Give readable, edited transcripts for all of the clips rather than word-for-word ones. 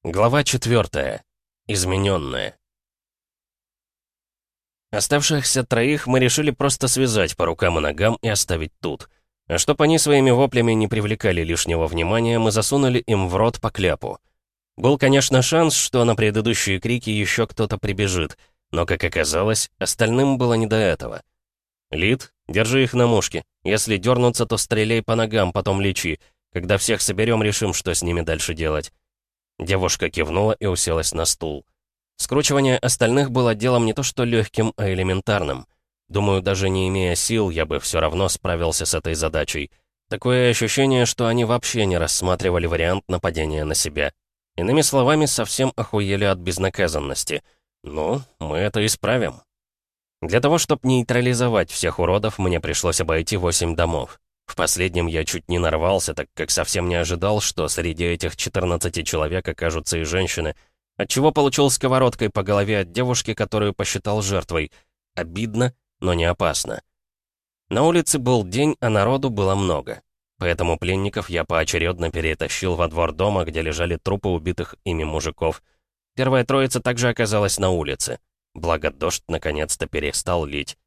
Глава 4. Измененная. Оставшихся троих мы решили просто связать по рукам и ногам и оставить тут. А чтоб они своими воплями не привлекали лишнего внимания, мы засунули им в рот по кляпу. Был, конечно, шанс, что на предыдущие крики еще кто-то прибежит, но, как оказалось, остальным было не до этого. «Лид, держи их на мушке. Если дернутся, то стреляй по ногам, потом лечи. Когда всех соберем, решим, что с ними дальше делать». Девушка кивнула и уселась на стул. Скручивание остальных было делом не то что легким, а элементарным. Думаю, даже не имея сил, я бы все равно справился с этой задачей. Такое ощущение, что они вообще не рассматривали вариант нападения на себя. Иными словами, совсем охуели от безнаказанности. Ну, мы это исправим. Для того, чтобы нейтрализовать всех уродов, мне пришлось обойти 8 домов. В последнем я чуть не нарвался, так как совсем не ожидал, что среди этих 14 человек окажутся и женщины, отчего получил сковородкой по голове от девушки, которую посчитал жертвой. Обидно, но не опасно. На улице был день, а народу было много. Поэтому пленников я поочередно перетащил во двор дома, где лежали трупы убитых ими мужиков. Первая троица также оказалась на улице. Благо дождь наконец-то перестал лить.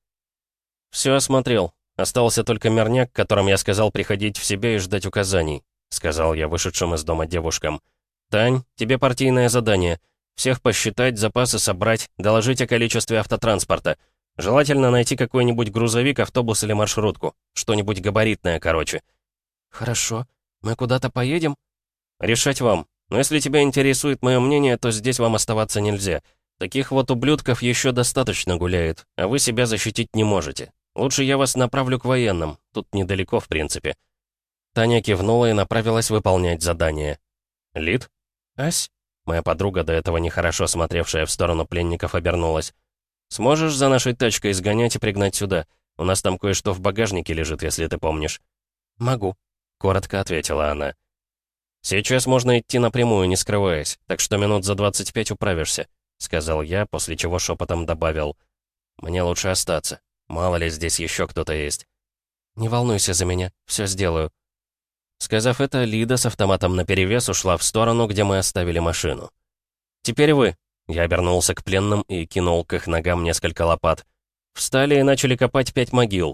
«Все осмотрел. Остался только мирняк, которым я сказал приходить в себя и ждать указаний», — сказал я вышедшим из дома девушкам. «Тань, тебе партийное задание. Всех посчитать, запасы собрать, доложить о количестве автотранспорта. Желательно найти какой-нибудь грузовик, автобус или маршрутку. Что-нибудь габаритное, короче». «Хорошо. Мы куда-то поедем?» «Решать вам. Но если тебя интересует мое мнение, то здесь вам оставаться нельзя. Таких вот ублюдков еще достаточно гуляет, а вы себя защитить не можете. Лучше я вас направлю к военным. Тут недалеко, в принципе». Таня кивнула и направилась выполнять задание. «Лид?» «Ась?» Моя подруга, до этого нехорошо смотревшая в сторону пленников, обернулась. «Сможешь за нашей тачкой сгонять и пригнать сюда? У нас там кое-что в багажнике лежит, если ты помнишь». «Могу», — коротко ответила она. «Сейчас можно идти напрямую, не скрываясь, так что минут за 25 управишься», — сказал я, после чего шепотом добавил. «Мне лучше остаться. Мало ли здесь еще кто-то есть». «Не волнуйся за меня, все сделаю». Сказав это, Лида с автоматом наперевес ушла в сторону, где мы оставили машину. «Теперь вы». Я обернулся к пленным и кинул к их ногам несколько лопат. Встали и начали копать 5 могил.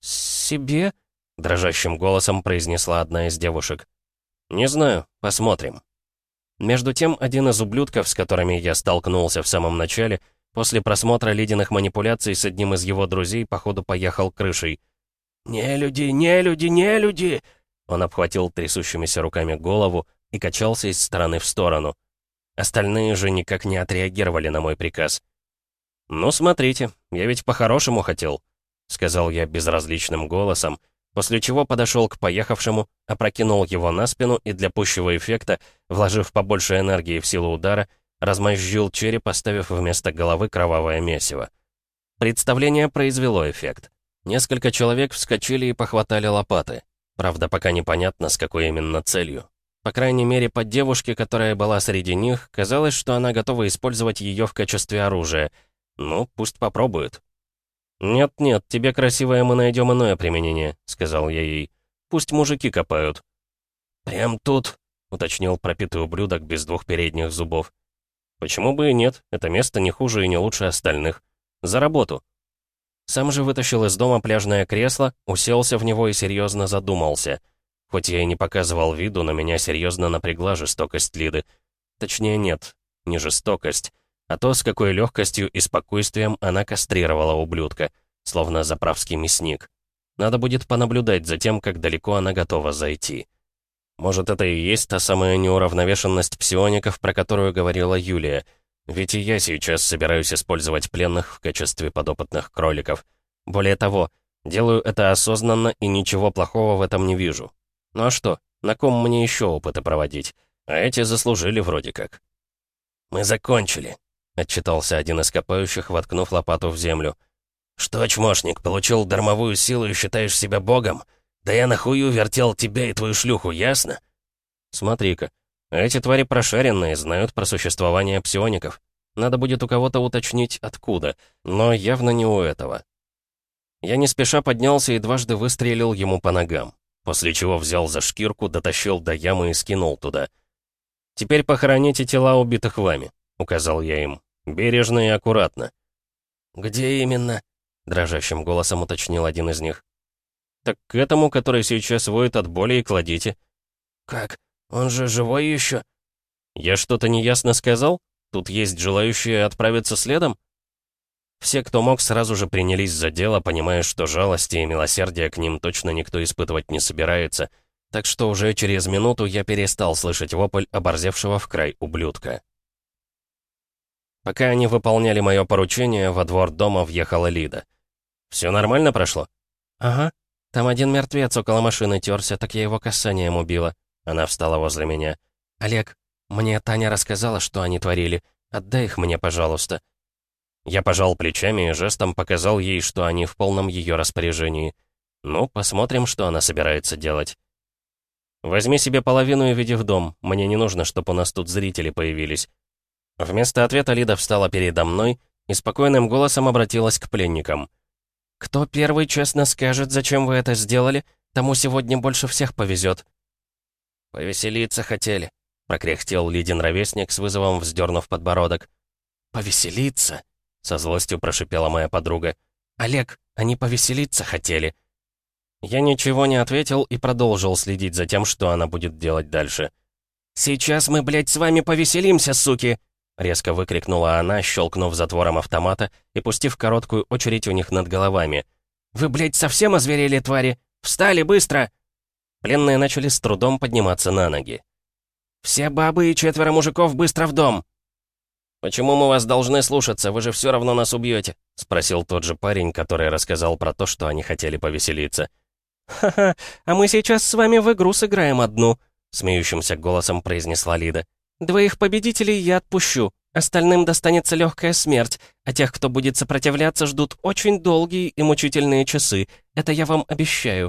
«Себе?» — дрожащим голосом произнесла одна из девушек. «Не знаю, посмотрим». Между тем, один из ублюдков, с которыми я столкнулся в самом начале, после просмотра Лидиных манипуляций с одним из его друзей, походу поехал крышей. «Не люди, не люди, не люди!» Он обхватил трясущимися руками голову и качался из стороны в сторону. Остальные же никак не отреагировали на мой приказ. «Ну, смотрите, я ведь по-хорошему хотел», — сказал я безразличным голосом, после чего подошел к поехавшему, опрокинул его на спину и для пущего эффекта, вложив побольше энергии в силу удара, размозжил череп, оставив вместо головы кровавое месиво. Представление произвело эффект. Несколько человек вскочили и похватали лопаты. Правда, пока непонятно, с какой именно целью. По крайней мере, по девушке, которая была среди них, казалось, что она готова использовать ее в качестве оружия. Ну, пусть попробует. «Нет-нет, тебе, красивое, мы найдем иное применение», — сказал я ей. «Пусть мужики копают». «Прям тут?» — уточнил пропитый ублюдок без 2 передних зубов. «Почему бы и нет? Это место не хуже и не лучше остальных. За работу». Сам же вытащил из дома пляжное кресло, уселся в него и серьезно задумался. Хоть я и не показывал виду, но меня серьезно напрягла жестокость Лиды. Точнее, нет, не жестокость, а то, с какой легкостью и спокойствием она кастрировала ублюдка, словно заправский мясник. Надо будет понаблюдать за тем, как далеко она готова зайти. Может, это и есть та самая неуравновешенность псиоников, про которую говорила Юлия. Ведь и я сейчас собираюсь использовать пленных в качестве подопытных кроликов. Более того, делаю это осознанно и ничего плохого в этом не вижу. Ну а что, на ком мне еще опыты проводить? А эти заслужили вроде как. «Мы закончили», — отчитался один из копающих, воткнув лопату в землю. «Что, чмошник, получил дармовую силу и считаешь себя богом? Да я нахую вертел тебя и твою шлюху, ясно?» «Смотри-ка. Эти твари прошаренные, знают про существование псиоников. Надо будет у кого-то уточнить, откуда, но явно не у этого». Я не спеша поднялся и дважды выстрелил ему по ногам, после чего взял за шкирку, дотащил до ямы и скинул туда. «Теперь похороните тела убитых вами», — указал я им. «Бережно и аккуратно». «Где именно?» — дрожащим голосом уточнил один из них. «Так к этому, который сейчас воет от боли, и кладите». «Как? Он же живой еще?» «Я что-то неясно сказал? Тут есть желающие отправиться следом?» Все, кто мог, сразу же принялись за дело, понимая, что жалости и милосердия к ним точно никто испытывать не собирается, так что уже через минуту я перестал слышать вопль оборзевшего в край ублюдка. Пока они выполняли мое поручение, во двор дома въехала Лида. «Все нормально прошло?» «Ага. Там один мертвец около машины терся, так я его касанием убила». Она встала возле меня. «Олег, мне Таня рассказала, что они творили. Отдай их мне, пожалуйста». Я пожал плечами и жестом показал ей, что они в полном ее распоряжении. Ну, посмотрим, что она собирается делать. «Возьми себе половину и веди в дом. Мне не нужно, чтобы у нас тут зрители появились». Вместо ответа Лида встала передо мной и спокойным голосом обратилась к пленникам. «Кто первый честно скажет, зачем вы это сделали, тому сегодня больше всех повезет». «Повеселиться хотели», — прокряхтел Лидин ровесник с вызовом, вздернув подбородок. «Повеселиться?» — со злостью прошипела моя подруга. «Олег, они повеселиться хотели». Я ничего не ответил и продолжил следить за тем, что она будет делать дальше. «Сейчас мы, блядь, с вами повеселимся, суки!» — резко выкрикнула она, щелкнув затвором автомата и пустив короткую очередь у них над головами. «Вы, блядь, совсем озверели, твари? Встали, быстро!» Пленные начали с трудом подниматься на ноги. «Все бабы и 4 мужиков быстро в дом!» «Почему мы вас должны слушаться? Вы же все равно нас убьете!» — спросил тот же парень, который рассказал про то, что они хотели повеселиться. «Ха-ха, а мы сейчас с вами в игру сыграем одну!» — смеющимся голосом произнесла Лида. «2 победителей я отпущу. Остальным достанется легкая смерть, а тех, кто будет сопротивляться, ждут очень долгие и мучительные часы. Это я вам обещаю».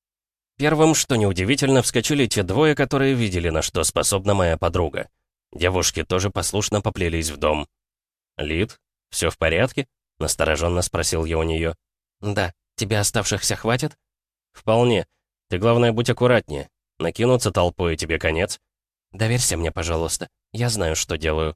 Первым, что неудивительно, вскочили те 2, которые видели, на что способна моя подруга. Девушки тоже послушно поплелись в дом. «Лид, все в порядке?» — настороженно спросил я у нее. «Да. Тебе оставшихся хватит?» «Вполне. Ты, главное, будь аккуратнее. Накинуться толпой, и тебе конец». «Доверься мне, пожалуйста. Я знаю, что делаю».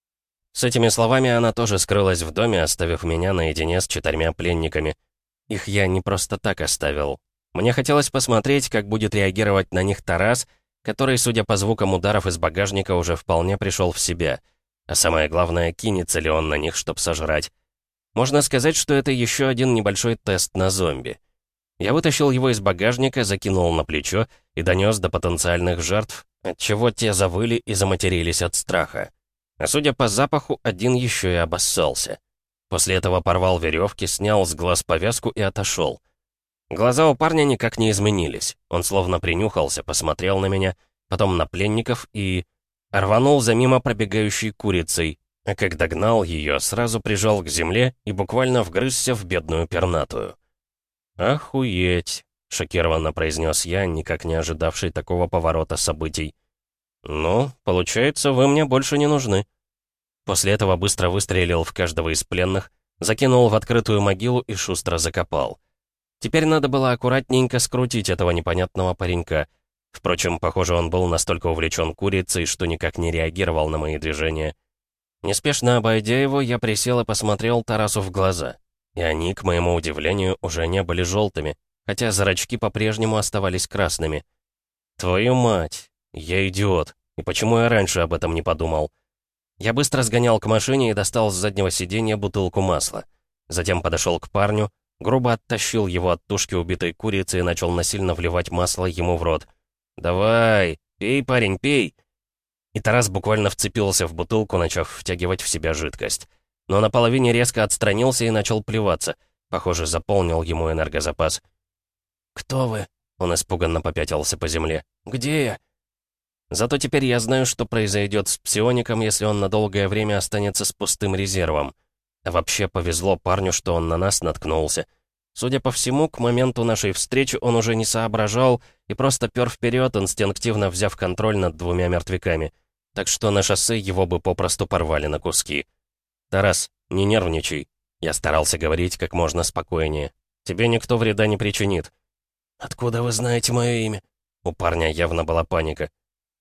С этими словами она тоже скрылась в доме, оставив меня наедине с 4 пленниками. Их я не просто так оставил. Мне хотелось посмотреть, как будет реагировать на них Тарас, который, судя по звукам ударов из багажника, уже вполне пришел в себя. А самое главное, кинется ли он на них, чтоб сожрать. Можно сказать, что это еще один небольшой тест на зомби. Я вытащил его из багажника, закинул на плечо и донес до потенциальных жертв, отчего те завыли и заматерились от страха. А судя по запаху, один еще и обоссался. После этого порвал веревки, снял с глаз повязку и отошел. Глаза у парня никак не изменились. Он словно принюхался, посмотрел на меня, потом на пленников и... рванул за мимо пробегающей курицей, а как догнал ее, сразу прижал к земле и буквально вгрызся в бедную пернатую. «Охуеть!» — шокированно произнес я, никак не ожидавший такого поворота событий. «Ну, получается, вы мне больше не нужны». После этого быстро выстрелил в каждого из пленных, закинул в открытую могилу и шустро закопал. Теперь надо было аккуратненько скрутить этого непонятного паренька. Впрочем, похоже, он был настолько увлечен курицей, что никак не реагировал на мои движения. Неспешно обойдя его, я присел и посмотрел Тарасу в глаза. И они, к моему удивлению, уже не были желтыми, хотя зрачки по-прежнему оставались красными. «Твою мать! Я идиот! И почему я раньше об этом не подумал?» Я быстро сгонял к машине и достал с заднего сиденья бутылку масла. Затем подошел к парню, грубо оттащил его от тушки убитой курицы и начал насильно вливать масло ему в рот. «Давай! Пей, парень, пей!» И Тарас буквально вцепился в бутылку, начав втягивать в себя жидкость. Но на половине резко отстранился и начал плеваться. Похоже, заполнил ему энергозапас. «Кто вы?» — он испуганно попятился по земле. «Где я?» Зато теперь я знаю, что произойдет с псиоником, если он на долгое время останется с пустым резервом. А вообще повезло парню, что он на нас наткнулся. Судя по всему, к моменту нашей встречи он уже не соображал и просто пёр вперед, инстинктивно взяв контроль над 2 мертвяками. Так что на шоссе его бы попросту порвали на куски. «Тарас, не нервничай». Я старался говорить как можно спокойнее. «Тебе никто вреда не причинит». «Откуда вы знаете мое имя?» У парня явно была паника.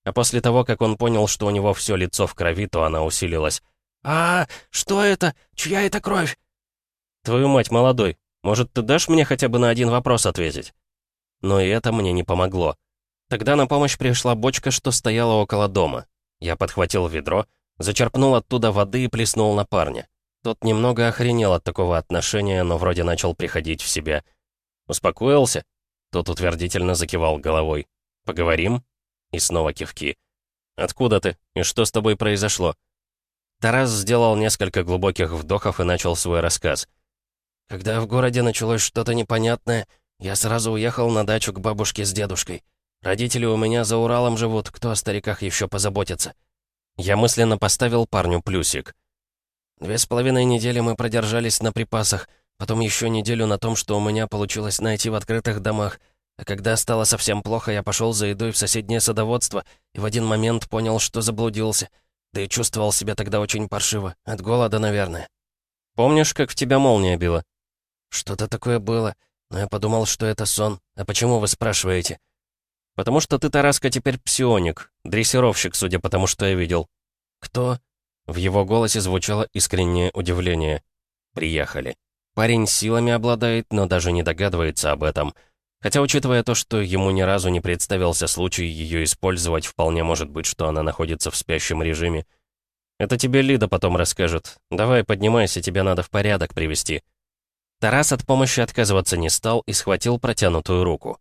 а после того, как он понял, что у него все лицо в крови, то она усилилась. Что это? Чья это кровь?» «Твою мать, молодой, может, ты дашь мне хотя бы на один вопрос ответить?» Но и это мне не помогло. Тогда на помощь пришла бочка, что стояла около дома. Я подхватил ведро, зачерпнул оттуда воды и плеснул на парня. Тот немного охренел от такого отношения, но вроде начал приходить в себя. «Успокоился?» Тот утвердительно закивал головой. «Поговорим?» И снова кивки. «Откуда ты? И что с тобой произошло?» Тарас сделал несколько глубоких вдохов и начал свой рассказ. «Когда в городе началось что-то непонятное, я сразу уехал на дачу к бабушке с дедушкой. Родители у меня за Уралом живут, кто о стариках еще позаботится?» Я мысленно поставил парню плюсик. 2,5 недели мы продержались на припасах, потом еще неделю на том, что у меня получилось найти в открытых домах. А когда стало совсем плохо, я пошел за едой в соседнее садоводство и в один момент понял, что заблудился. Да и чувствовал себя тогда очень паршиво, от голода, наверное. «Помнишь, как в тебя молния била?» «Что-то такое было, но я подумал, что это сон. А почему вы спрашиваете?» «Потому что ты, Тараска, теперь псионик, дрессировщик, судя по тому, что я видел». «Кто?» В его голосе звучало искреннее удивление. «Приехали. Парень силами обладает, но даже не догадывается об этом. Хотя, учитывая то, что ему ни разу не представился случай ее использовать, вполне может быть, что она находится в спящем режиме. Это тебе Лида потом расскажет. Давай, поднимайся, тебя надо в порядок привести». Тарас от помощи отказываться не стал и схватил протянутую руку.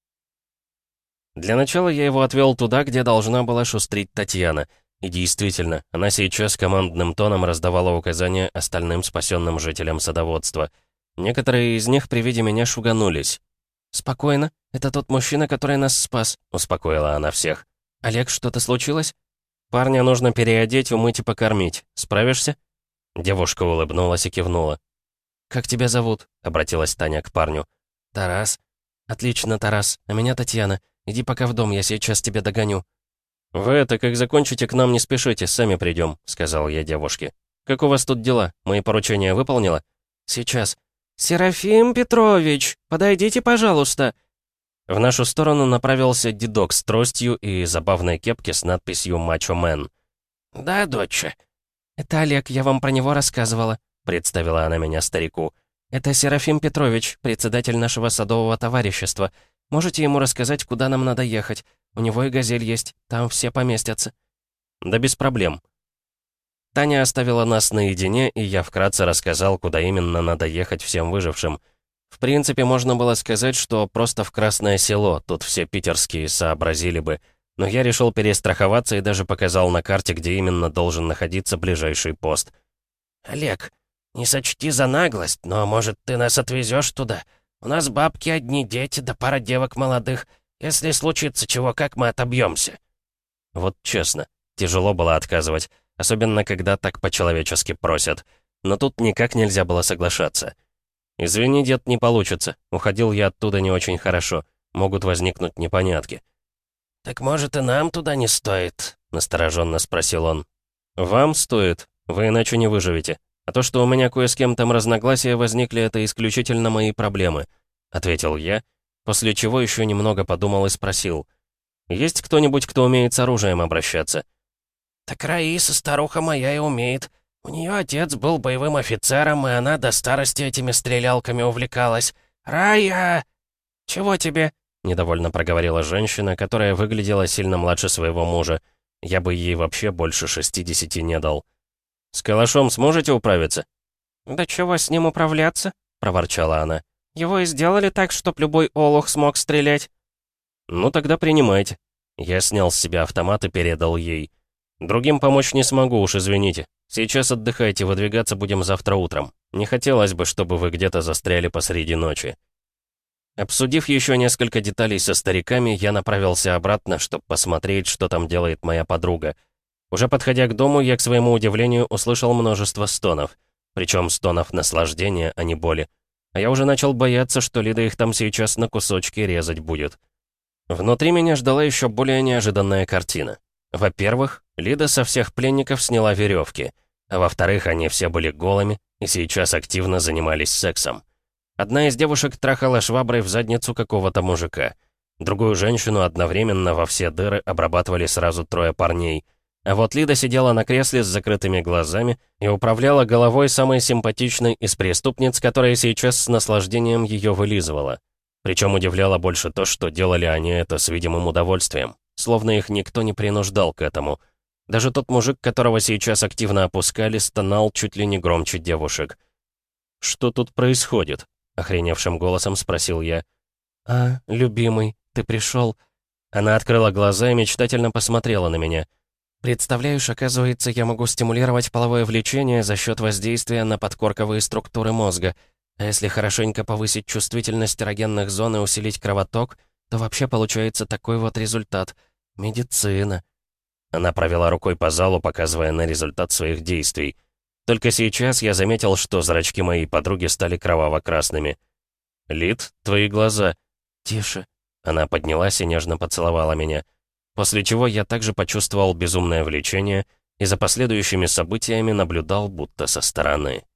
Для начала я его отвел туда, где должна была шустрить Татьяна. И действительно, она сейчас командным тоном раздавала указания остальным спасенным жителям садоводства. Некоторые из них при виде меня шуганулись. «Спокойно, это тот мужчина, который нас спас», — успокоила она всех. «Олег, что-то случилось?» «Парня нужно переодеть, умыть и покормить. Справишься?» Девушка улыбнулась и кивнула. «Как тебя зовут?» — обратилась Таня к парню. «Тарас». «Отлично, Тарас. А меня Татьяна. Иди пока в дом, я сейчас тебя догоню». «Вы это, как закончите, к нам не спешите, сами придем», — сказал я девушке. «Как у вас тут дела? Мои поручения выполнила?» «Сейчас». «Серафим Петрович, подойдите, пожалуйста». В нашу сторону направился дедок с тростью и забавной кепке с надписью «Мачо Мэн». «Да, доча». «Это Олег, я вам про него рассказывала», — представила она меня старику. «Это Серафим Петрович, председатель нашего садового товарищества. Можете ему рассказать, куда нам надо ехать? У него и газель есть, там все поместятся». «Да без проблем». Таня оставила нас наедине, и я вкратце рассказал, куда именно надо ехать всем выжившим. В принципе, можно было сказать, что просто в Красное Село, тут все питерские сообразили бы. Но я решил перестраховаться и даже показал на карте, где именно должен находиться ближайший пост. «Олег, не сочти за наглость, но, может, ты нас отвезешь туда? У нас бабки одни, дети, да пара девок молодых. Если случится чего, как мы отобьемся?» Вот честно, тяжело было отказывать, особенно когда так по-человечески просят. Но тут никак нельзя было соглашаться. «Извини, дед, не получится. Уходил я оттуда не очень хорошо. Могут возникнуть непонятки». «Так, может, и нам туда не стоит?» — настороженно спросил он. «Вам стоит. Вы иначе не выживете. А то, что у меня кое с кем там разногласия возникли, это исключительно мои проблемы», — ответил я, после чего еще немного подумал и спросил. «Есть кто-нибудь, кто умеет с оружием обращаться?» «Так Раиса, старуха моя, и умеет. У нее отец был боевым офицером, и она до старости этими стрелялками увлекалась. Рая!» «Чего тебе?» — недовольно проговорила женщина, которая выглядела сильно младше своего мужа. Я бы ей вообще больше 60 не дал. «С калашом сможете управиться?» «Да чего с ним управляться?» — проворчала она. «Его и сделали так, чтоб любой олух смог стрелять». «Ну тогда принимайте». Я снял с себя автомат и передал ей. «Другим помочь не смогу, уж извините. Сейчас отдыхайте, выдвигаться будем завтра утром. Не хотелось бы, чтобы вы где-то застряли посреди ночи». Обсудив еще несколько деталей со стариками, я направился обратно, чтобы посмотреть, что там делает моя подруга. Уже подходя к дому, я, к своему удивлению, услышал множество стонов. Причем стонов наслаждения, а не боли. А я уже начал бояться, что Лида их там сейчас на кусочки резать будет. Внутри меня ждала еще более неожиданная картина. Во-первых, Лида со всех пленников сняла веревки. А во-вторых, они все были голыми и сейчас активно занимались сексом. Одна из девушек трахала шваброй в задницу какого-то мужика. Другую женщину одновременно во все дыры обрабатывали сразу 3 парней. А вот Лида сидела на кресле с закрытыми глазами и управляла головой самой симпатичной из преступниц, которая сейчас с наслаждением ее вылизывала. Причем удивляло больше то, что делали они это с видимым удовольствием, словно их никто не принуждал к этому. Даже тот мужик, которого сейчас активно опускали, стонал чуть ли не громче девушек. «Что тут происходит?» — охреневшим голосом спросил я. «А, любимый, ты пришел?» Она открыла глаза и мечтательно посмотрела на меня. «Представляешь, оказывается, я могу стимулировать половое влечение за счет воздействия на подкорковые структуры мозга. А если хорошенько повысить чувствительность эрогенных зон и усилить кровоток, то вообще получается такой вот результат. Медицина». Она провела рукой по залу, показывая на результат своих действий. Только сейчас я заметил, что зрачки моей подруги стали кроваво-красными. «Лид, твои глаза...» «Тише». Она поднялась и нежно поцеловала меня. После чего я также почувствовал безумное влечение и за последующими событиями наблюдал будто со стороны.